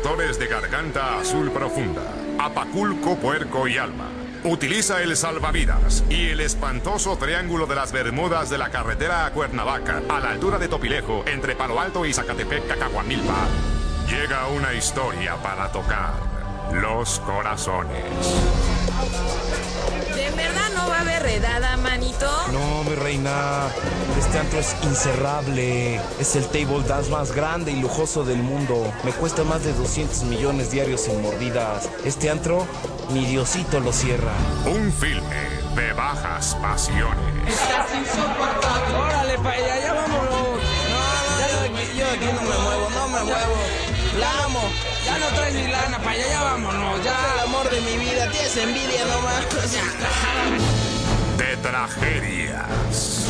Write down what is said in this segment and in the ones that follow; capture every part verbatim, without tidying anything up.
doctores de garganta azul profunda, Apaculco, Puerco y Alma. Utiliza el salvavidas y el espantoso triángulo de las Bermudas de la carretera a Cuernavaca, a la altura de Topilejo, entre Palo Alto y Zacatepec, Cacahuamilpa. Llega una historia para tocar los corazones. ¿De verdad no va a haber redada, manito? No, mi reina. Este antro es incerrable. Es el table dance más grande y lujoso del mundo. Me cuesta más de doscientos millones diarios sin mordidas. Este antro, ni Diosito lo cierra. Un filme de bajas pasiones. Estás insoportable. Órale, pa' allá, ya vámonos. No, ya de aquí, yo de aquí no me muevo, no me muevo. La amo. Ya no traes ni lana, para allá, ya vámonos. Ya. Es el amor de mi vida, tienes envidia nomás. De tragedias.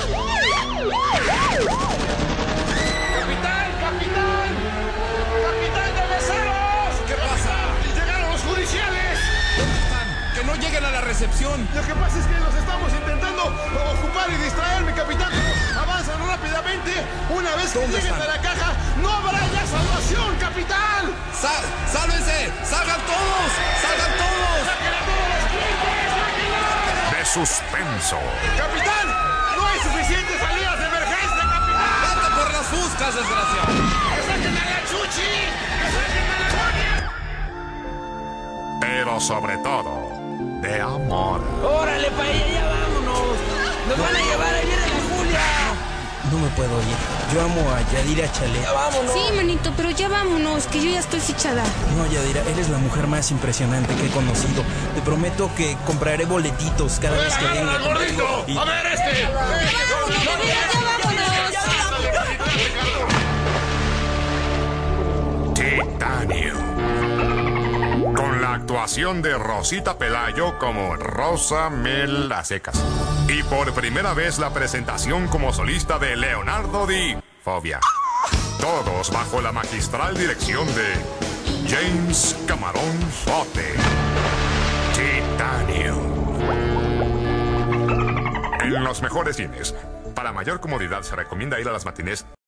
¡Capitán! ¡Capitán! ¡Capitán de meseros! ¿Qué pasa? ¡Llegaron los judiciales! ¿Dónde están? Que no lleguen a la recepción. Lo que pasa es que los estamos intentando ocupar y distraer, mi capitán. Avanzan rápidamente. Una vez que ¿Dónde lleguen están? a la caja, no habrá ya salvación, capitán. ¡Sal! ¡Sálvense! ¡Salgan todos! ¡Salgan todos! ¡Sáquenla todos los clientes! ¡Sáquenla! De suspenso. ¡Capitán! ¡No hay suficientes salidas de emergencia, capitán! ¡Vete por las fuscas, desgraciado! ¡Que saquen a la Chuchi! ¡Que saquen a la Gloria! Pero sobre todo, de amor. Órale, pa' allá, ya vámonos. Nos van a llevar, ahí viene la Julia. No me puedo ir. Yo amo a Yadira Chale. Ya vámonos. Sí, manito, pero ya vámonos, que yo ya estoy fichada. No, Yadira, eres la mujer más impresionante que he conocido. Te prometo que compraré boletitos cada vez que venga. ¡Al gordito! Y- ¡A ver este! Ya vámonos, de veras, ya vámonos. Titanium. Con la actuación de Rosita Pelayo como Rosa Mela Secas. Y por primera vez la presentación como solista de Leonardo Di Fobia. Todos bajo la magistral dirección de James Camarón Bote. Titanium. En los mejores cines. Para mayor comodidad se recomienda ir a las matinés